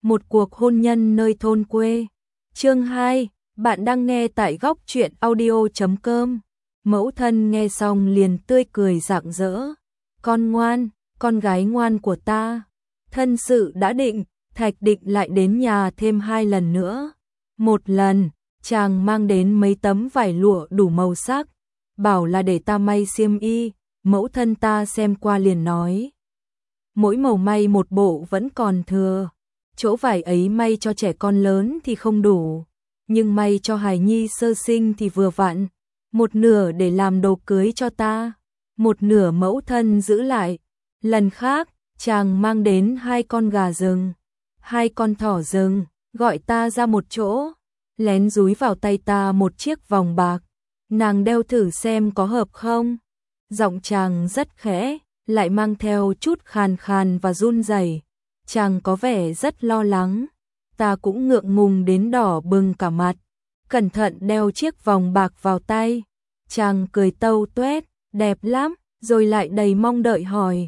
một cuộc hôn nhân nơi thôn quê. Chương 2, bạn đang nghe tại góc truyện audio.com. Mẫu thân nghe xong liền tươi cười rạng rỡ. Con ngoan, con gái ngoan của ta. Thân sự đã định, Thạch Định lại đến nhà thêm 2 lần nữa. Một lần, chàng mang đến mấy tấm vải lụa đủ màu sắc, bảo là để ta may xiêm y. Mẫu thân ta xem qua liền nói, mỗi màu may một bộ vẫn còn thừa, chỗ vải ấy may cho trẻ con lớn thì không đủ, nhưng may cho hài nhi sơ sinh thì vừa vặn, một nửa để làm đồ cưới cho ta, một nửa mẫu thân giữ lại. Lần khác, chàng mang đến 2 con gà rừng, 2 con thỏ rừng, gọi ta ra một chỗ, lén dúi vào tay ta một chiếc vòng bạc, nàng đeo thử xem có hợp không. Giọng chàng rất khẽ, lại mang theo chút khàn khàn và run rẩy. Chàng có vẻ rất lo lắng, ta cũng ngượng ngùng đến đỏ bừng cả mặt, cẩn thận đeo chiếc vòng bạc vào tay. Chàng cười tâu tuét, đẹp lắm, rồi lại đầy mong đợi hỏi,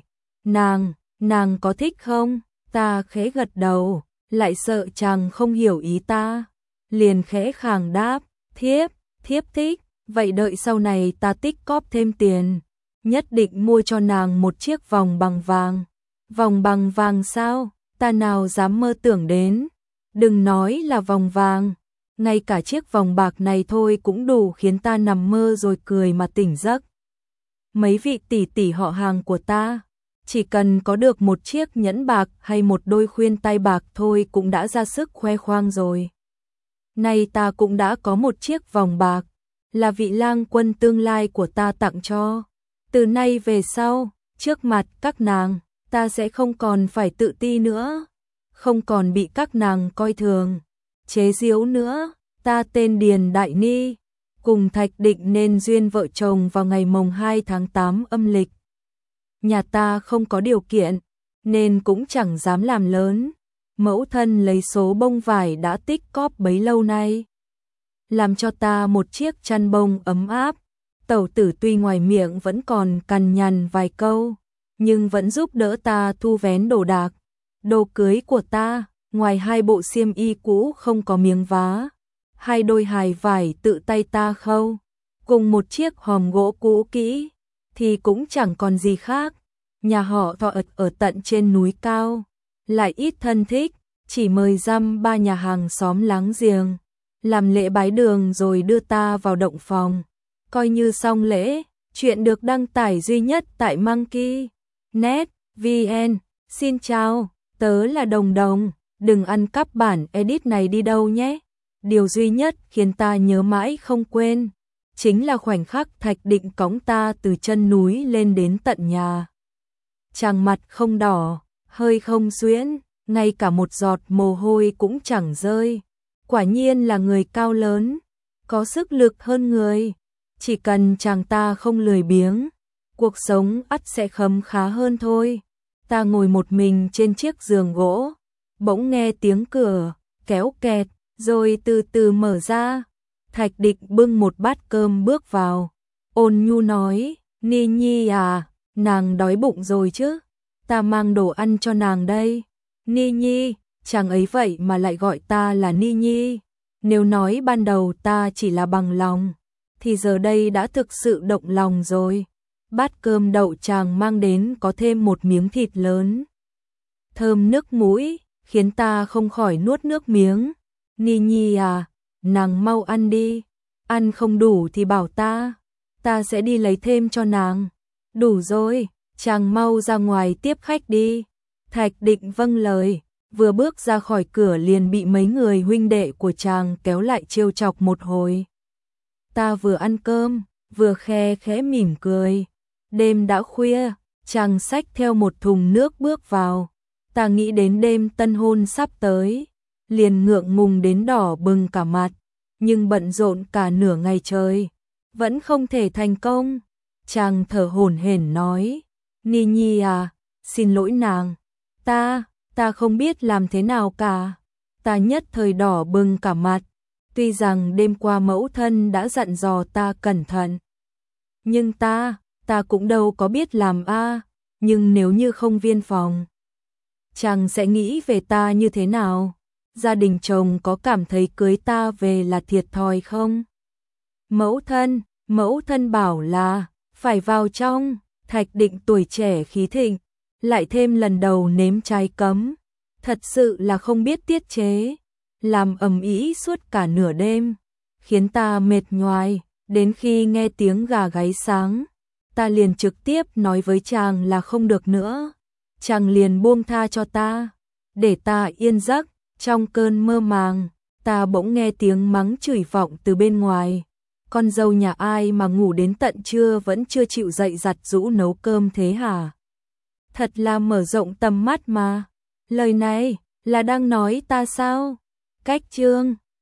nàng có thích không? Ta khẽ gật đầu, lại sợ chàng không hiểu ý ta, liền khẽ khàng đáp, thiếp thích, vậy đợi sau này ta tích cóp thêm tiền, nhất định mua cho nàng một chiếc vòng bằng vàng. Vòng bằng vàng sao? Ta nào dám mơ tưởng đến. Đừng nói là vòng vàng, ngay cả chiếc vòng bạc này thôi cũng đủ khiến ta nằm mơ rồi cười mà tỉnh giấc. Mấy vị tỷ tỷ họ hàng của ta, chỉ cần có được một chiếc nhẫn bạc hay một đôi khuyên tai bạc thôi cũng đã ra sức khoe khoang rồi. Nay ta cũng đã có một chiếc vòng bạc, là vị lang quân tương lai của ta tặng cho. Từ nay về sau, trước mặt các nàng, ta sẽ không còn phải tự ti nữa, không còn bị các nàng coi thường, chế giễu nữa. Ta tên Điền Đại Ni, cùng Thạch Định nên duyên vợ chồng vào ngày mồng 2 tháng 8 âm lịch. Nhà ta không có điều kiện, nên cũng chẳng dám làm lớn. Mẫu thân lấy số bông vải đã tích cóp bấy lâu nay, làm cho ta một chiếc chăn bông ấm áp. Tẩu tử tuy ngoài miệng vẫn còn cằn nhằn vài câu, nhưng vẫn giúp đỡ ta thu vén đồ đạc. Đồ cưới của ta, ngoài 2 bộ xiêm y cũ không có miếng vá, 2 đôi hài vải tự tay ta khâu, cùng một chiếc hòm gỗ cũ kỹ, thì cũng chẳng còn gì khác. Nhà họ Thọ ở tận trên núi cao, lại ít thân thích, chỉ mời dăm 3 nhà hàng xóm láng giềng, làm lễ bái đường rồi đưa ta vào động phòng. Coi như xong lễ. Chuyện được đăng tải duy nhất tại Monkey.net VN. Xin chào, tớ là Đồng Đồng, đừng ăn cắp bản edit này đi đâu nhé. Điều duy nhất khiến ta nhớ mãi không quên, chính là khoảnh khắc Thạch Định cõng ta từ chân núi lên đến tận nhà. Chàng mặt không đỏ, hơi không suyễn, ngay cả một giọt mồ hôi cũng chẳng rơi. Quả nhiên là người cao lớn, có sức lực hơn người. Chỉ cần chàng ta không lười biếng, cuộc sống ắt sẽ khấm khá hơn thôi. Ta ngồi một mình trên chiếc giường gỗ, bỗng nghe tiếng cửa kéo kẹt, rồi từ từ mở ra. Thạch Định bưng một bát cơm bước vào, ôn nhu nói, Ni Nhi à, nàng đói bụng rồi chứ? Ta mang đồ ăn cho nàng đây. Ni Nhi, chàng ấy vậy mà lại gọi ta là Ni Nhi. Nếu nói ban đầu ta chỉ là bằng lòng, thì giờ đây đã thực sự động lòng rồi. Bát cơm đậu chàng mang đến có thêm một miếng thịt lớn, thơm nước mũi, khiến ta không khỏi nuốt nước miếng. Ni Nhi à, nàng mau ăn đi, ăn không đủ thì bảo ta sẽ đi lấy thêm cho nàng. Đủ rồi, chàng mau ra ngoài tiếp khách đi. Thạch Định vâng lời, vừa bước ra khỏi cửa liền bị mấy người huynh đệ của chàng kéo lại trêu chọc một hồi. Ta vừa ăn cơm, vừa khe khẽ mỉm cười. Đêm đã khuya, chàng xách theo một thùng nước bước vào. Ta nghĩ đến đêm tân hôn sắp tới, liền ngượng ngùng đến đỏ bừng cả mặt, nhưng bận rộn cả nửa ngày trời, vẫn không thể thành công. Chàng thở hổn hển nói, Ni Nhi à, xin lỗi nàng, ta không biết làm thế nào cả. Ta nhất thời đỏ bừng cả mặt. Tuy rằng đêm qua mẫu thân đã dặn dò ta cẩn thận, nhưng ta cũng đâu có biết làm a. Nhưng nếu như không viên phòng, chàng sẽ nghĩ về ta như thế nào? Gia đình chồng có cảm thấy cưới ta về là thiệt thòi không? Mẫu thân bảo là phải vào trong. Thạch Định tuổi trẻ khí thịnh, lại thêm lần đầu nếm trái cấm, thật sự là không biết tiết chế, làm ầm ĩ suốt cả nửa đêm, khiến ta mệt nhoài. Đến khi nghe tiếng gà gáy sáng, ta liền trực tiếp nói với chàng là không được nữa. Chàng liền buông tha cho ta, để ta yên giấc. Trong cơn mơ màng, ta bỗng nghe tiếng mắng chửi vọng từ bên ngoài. Con dâu nhà ai mà ngủ đến tận trưa vẫn chưa chịu dậy giặt giũ nấu cơm thế hả? Thật là mở rộng tầm mắt mà. Lời này là đang nói ta sao? Cách chương